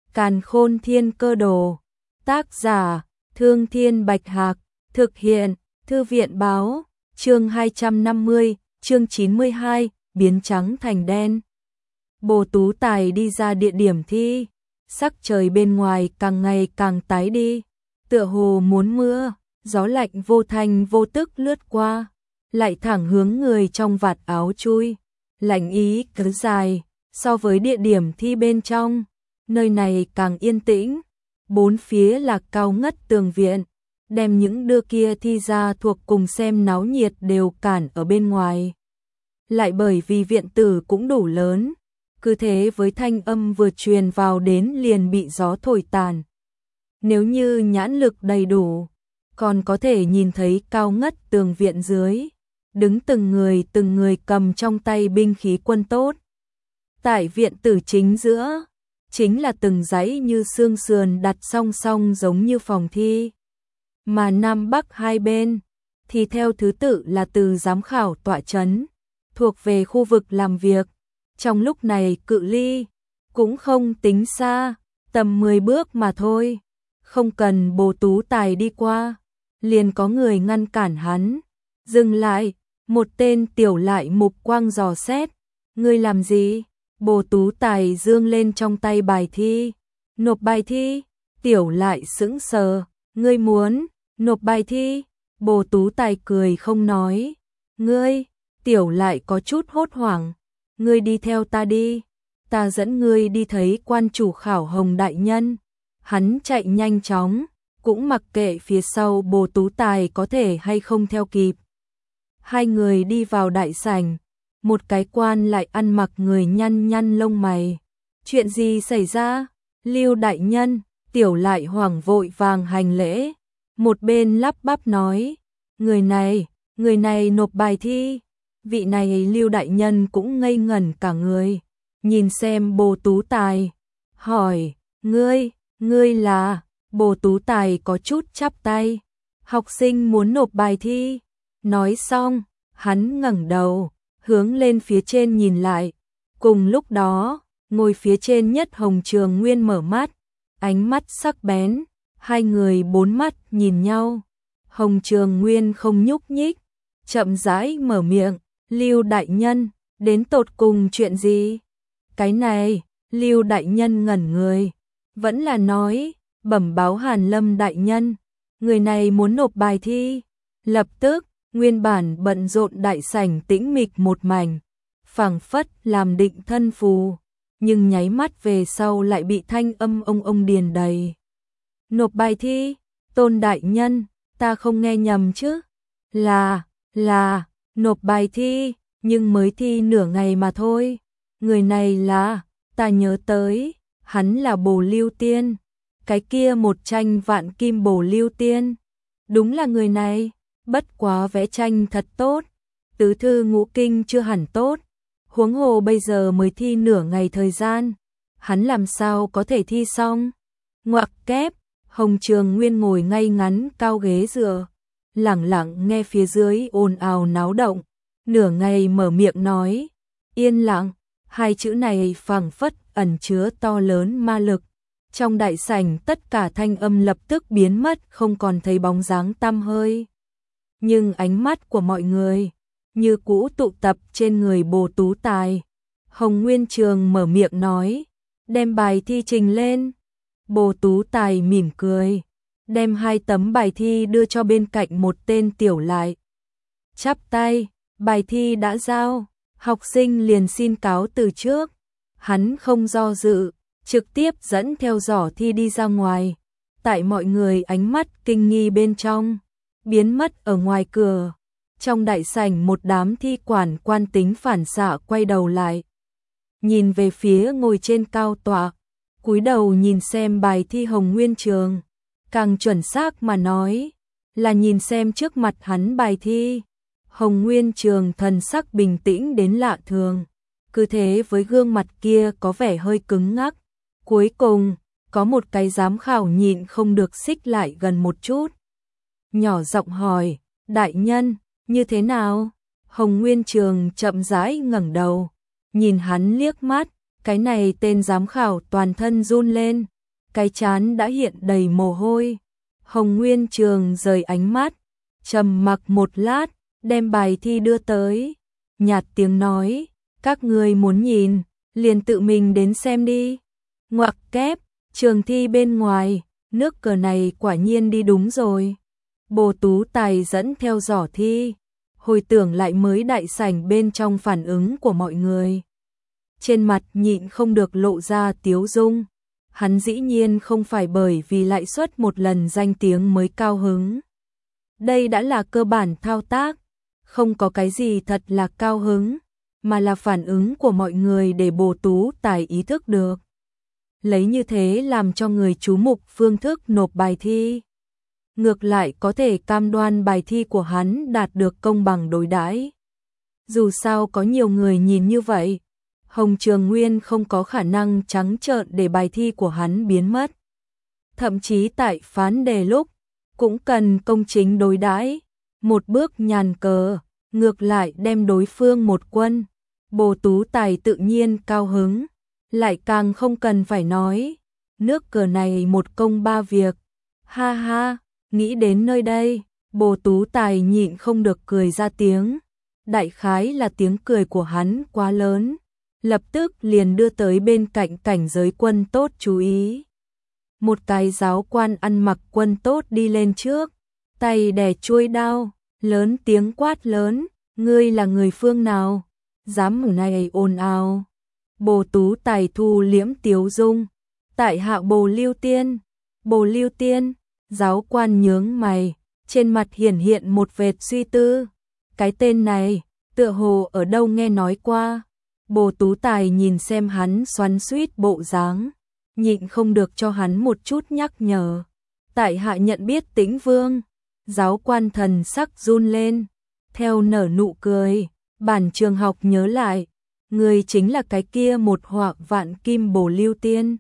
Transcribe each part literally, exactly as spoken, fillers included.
Càn Khôn Thiên Cơ Đồ. Tác giả: Thương Thiên Bạch Hạc. Thực hiện: Thư viện báo. Chương hai trăm năm mươi, chương chín mươi hai, biến trắng thành đen. Bồ Tú Tài đi ra địa điểm thi, sắc trời bên ngoài càng ngày càng tái đi, tựa hồ muốn mưa, gió lạnh vô thanh vô tức lướt qua, lại thẳng hướng người trong vạt áo chui, lạnh ý cứ dài, so với địa điểm thi bên trong, nơi này càng yên tĩnh, bốn phía là cao ngất tường viện, đem những đứa kia thi ra thuộc cùng xem náo nhiệt đều cản ở bên ngoài. Lại bởi vì viện tử cũng đủ lớn, cứ thế với thanh âm vừa truyền vào đến liền bị gió thổi tàn. Nếu như nhãn lực đầy đủ, còn có thể nhìn thấy cao ngất tường viện dưới, đứng từng người từng người cầm trong tay binh khí quân tốt. Tại viện tử chính giữa, chính là từng dãy như xương sườn đặt song song giống như phòng thi. Mà Nam Bắc hai bên, thì theo thứ tự là từ giám khảo tọa chấn, thuộc về khu vực làm việc. Trong lúc này cự ly, cũng không tính xa, tầm mười bước mà thôi. Không cần Bồ Tú Tài đi qua, liền có người ngăn cản hắn. Dừng lại, một tên tiểu lại mục quang dò xét. Ngươi làm gì? Bồ Tú Tài giương lên trong tay bài thi. Nộp bài thi, tiểu lại sững sờ. Ngươi muốn nộp bài thi? Bồ Tú Tài cười không nói. Ngươi, tiểu lại có chút hốt hoảng. Ngươi đi theo ta đi, ta dẫn ngươi đi thấy quan chủ khảo Hồng đại nhân. Hắn chạy nhanh chóng, cũng mặc kệ phía sau Bồ Tú Tài có thể hay không theo kịp. Hai người đi vào đại sảnh, một cái quan lại ăn mặc người nhăn nhăn lông mày. Chuyện gì xảy ra? Lưu đại nhân, tiểu lại hoảng vội vàng hành lễ. Một bên lắp bắp nói, người này, người này nộp bài thi. Vị này Lưu đại nhân cũng ngây ngẩn cả người, nhìn xem Bồ Tú Tài, hỏi, ngươi, ngươi là? Bồ Tú Tài có chút chắp tay, học sinh muốn nộp bài thi. Nói xong, hắn ngẩng đầu, hướng lên phía trên nhìn lại. Cùng lúc đó, ngồi phía trên nhất Hồng Trường Nguyên mở mắt, ánh mắt sắc bén, hai người bốn mắt nhìn nhau. Hồng Trường Nguyên không nhúc nhích, chậm rãi mở miệng. Lưu đại nhân, đến tột cùng chuyện gì? Cái này, Lưu đại nhân ngẩn người, vẫn là nói, bẩm báo Hàn Lâm đại nhân, người này muốn nộp bài thi. Lập tức, nguyên bản bận rộn đại sảnh tĩnh mịch một mảnh, phảng phất làm định thân phù, nhưng nháy mắt về sau lại bị thanh âm ông ông điền đầy. Nộp bài thi, Tôn đại nhân, ta không nghe nhầm chứ? Là, là... Nộp bài thi, nhưng mới thi nửa ngày mà thôi. Người này là, ta nhớ tới, hắn là Bồ Lưu Tiên. Cái kia một tranh vạn kim Bồ Lưu Tiên. Đúng là người này, bất quá vẽ tranh thật tốt. Tứ thư ngũ kinh chưa hẳn tốt. Huống hồ bây giờ mới thi nửa ngày thời gian. Hắn làm sao có thể thi xong? Ngoặc kép, Hồng Trường Nguyên ngồi ngay ngắn cao ghế dựa. Lẳng lặng nghe phía dưới ồn ào náo động, nửa ngày mở miệng nói, yên lặng, hai chữ này phảng phất ẩn chứa to lớn ma lực. Trong đại sảnh tất cả thanh âm lập tức biến mất, không còn thấy bóng dáng tăm hơi. Nhưng ánh mắt của mọi người như cũ tụ tập trên người Bồ Tú Tài. Hồng Nguyên Trường mở miệng nói, đem bài thi trình lên. Bồ Tú Tài mỉm cười, đem hai tấm bài thi đưa cho bên cạnh một tên tiểu lại. Chắp tay, bài thi đã giao, học sinh liền xin cáo từ trước. Hắn không do dự, trực tiếp dẫn theo giỏ thi đi ra ngoài. Tại mọi người ánh mắt kinh nghi bên trong, biến mất ở ngoài cửa. Trong đại sảnh một đám thi quản quan tính phản xạ quay đầu lại. Nhìn về phía ngồi trên cao tọa, cúi đầu nhìn xem bài thi Hồng Nguyên Trường. Càng chuẩn xác mà nói, là nhìn xem trước mặt hắn bài thi. Hồng Nguyên Trường thần sắc bình tĩnh đến lạ thường, cứ thế với gương mặt kia có vẻ hơi cứng ngắc. Cuối cùng, có một cái giám khảo nhịn không được xích lại gần một chút. Nhỏ giọng hỏi, đại nhân, như thế nào? Hồng Nguyên Trường chậm rãi ngẩng đầu, nhìn hắn liếc mắt, cái này tên giám khảo toàn thân run lên, cái trán đã hiện đầy mồ hôi. Hồng Nguyên Trường rời ánh mắt, trầm mặc một lát, đem bài thi đưa tới, nhạt tiếng nói, các ngươi muốn nhìn, liền tự mình đến xem đi. Ngoặc kép, trường thi bên ngoài, nước cờ này quả nhiên đi đúng rồi. Bồ Tú Tài dẫn theo giỏ thi, hồi tưởng lại mới đại sảnh bên trong phản ứng của mọi người. Trên mặt nhịn không được lộ ra tiếu dung. Hắn dĩ nhiên không phải bởi vì lại suất một lần danh tiếng mới cao hứng. Đây đã là cơ bản thao tác, không có cái gì thật là cao hứng, mà là phản ứng của mọi người để Bồ Tú Tài ý thức được. Lấy như thế làm cho người chú mục phương thức nộp bài thi. Ngược lại có thể cam đoan bài thi của hắn đạt được công bằng đối đãi. Dù sao có nhiều người nhìn như vậy, Hồng Trường Nguyên không có khả năng trắng trợn để bài thi của hắn biến mất. Thậm chí tại phán đề lúc, cũng cần công chính đối đãi, một bước nhàn cờ, ngược lại đem đối phương một quân. Bồ Tú Tài tự nhiên cao hứng, lại càng không cần phải nói, nước cờ này một công ba việc. Ha ha, nghĩ đến nơi đây, Bồ Tú Tài nhịn không được cười ra tiếng. Đại khái là tiếng cười của hắn quá lớn, lập tức liền đưa tới bên cạnh cảnh giới quân tốt chú ý. Một cái giáo quan ăn mặc quân tốt đi lên trước, tay đè chuôi đao, lớn tiếng quát lớn, ngươi là người phương nào, dám ở này ồn ào. Bồ Tú Tài thu liễm tiếu dung, tại hạ Bồ Lưu Tiên. Bồ Lưu Tiên, giáo quan nhướng mày, trên mặt hiển hiện một vệt suy tư. Cái tên này, tựa hồ ở đâu nghe nói qua. Bồ Tú Tài nhìn xem hắn xoắn xuýt bộ dáng, nhịn không được cho hắn một chút nhắc nhở. Tại hạ nhận biết Tĩnh Vương. Giáo quan thần sắc run lên, theo nở nụ cười, bản trường học nhớ lại, người chính là cái kia một họa vạn kim Bồ Lưu Tiên.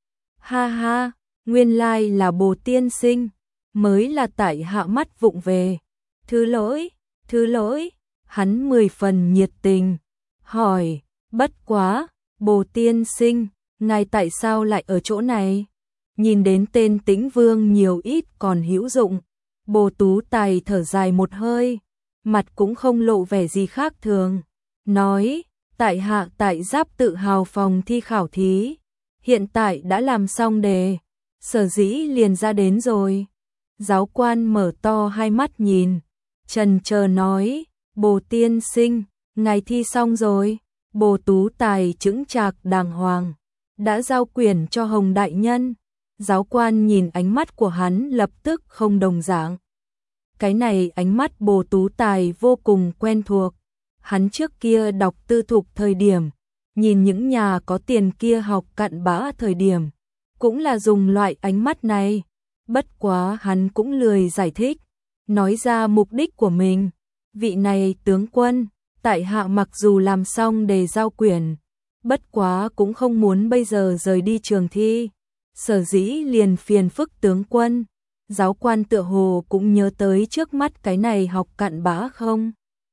Ha ha, nguyên lai là Bồ tiên sinh, mới là tại hạ mắt vụng về. Thứ lỗi, thứ lỗi, hắn mười phần nhiệt tình, hỏi, bất quá, Bồ tiên sinh, ngài tại sao lại ở chỗ này? Nhìn đến tên Tĩnh Vương nhiều ít còn hữu dụng, Bồ Tú Tài thở dài một hơi, mặt cũng không lộ vẻ gì khác thường, nói, tại hạ tại Giáp Tự Hào phòng thi khảo thí, hiện tại đã làm xong đề, sở dĩ liền ra đến rồi. Giáo quan mở to hai mắt nhìn, trần chờ nói, Bồ tiên sinh, ngài thi xong rồi. Bồ Tú Tài chững chạc đàng hoàng, đã giao quyển cho Hồng đại nhân. Giáo quan nhìn ánh mắt của hắn lập tức không đồng dạng. Cái này ánh mắt Bồ Tú Tài vô cùng quen thuộc. Hắn trước kia đọc tư thục thời điểm, nhìn những nhà có tiền kia học cặn bã thời điểm, cũng là dùng loại ánh mắt này. Bất quá hắn cũng lười giải thích, nói ra mục đích của mình. Vị này tướng quân, tại hạ mặc dù làm xong đề giao quyển, bất quá cũng không muốn bây giờ rời đi trường thi, sở dĩ liền phiền phức tướng quân. Giáo quan tựa hồ cũng nhớ tới trước mắt cái này học cặn bã không?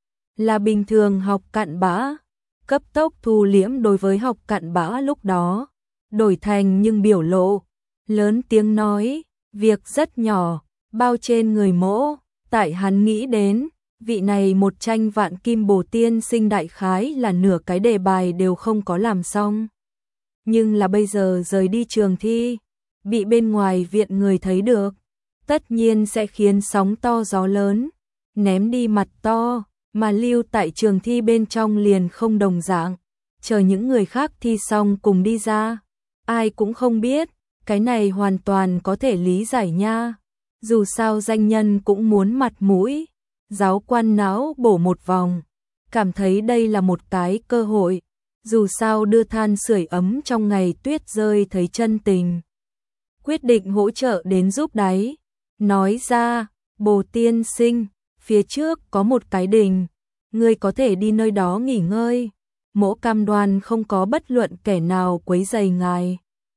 Là bình thường học cặn bã, cấp tốc thu liễm đối với học cặn bã lúc đó, đổi thành nhưng biểu lộ, lớn tiếng nói, việc rất nhỏ, bao trên người mỗ, tại hắn nghĩ đến, vị này một tranh vạn kim Bồ tiên sinh đại khái là nửa cái đề bài đều không có làm xong. Nhưng là bây giờ rời đi trường thi, bị bên ngoài viện người thấy được, tất nhiên sẽ khiến sóng to gió lớn, ném đi mặt to, mà lưu tại trường thi bên trong liền không đồng dạng, chờ những người khác thi xong cùng đi ra. Ai cũng không biết, cái này hoàn toàn có thể lý giải nha, dù sao danh nhân cũng muốn mặt mũi. Giáo quan não bổ một vòng, cảm thấy đây là một cái cơ hội, dù sao đưa than sưởi ấm trong ngày tuyết rơi thấy chân tình. Quyết định hỗ trợ đến giúp đáy, nói ra, Bồ tiên sinh, phía trước có một cái đình, ngươi có thể đi nơi đó nghỉ ngơi, mỗ cam đoan không có bất luận kẻ nào quấy rầy ngài.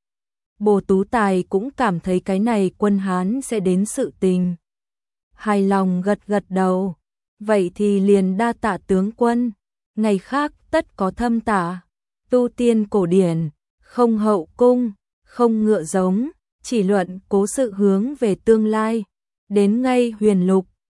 Bồ Tú Tài cũng cảm thấy cái này quân Hán sẽ đến sự tình. Hài lòng gật gật đầu, vậy thì liền đa tạ tướng quân, ngày khác tất có thâm tạ. Tu tiên cổ điển, không hậu cung, không ngựa giống, chỉ luận cố sự hướng về tương lai. Đến ngay huyền lục,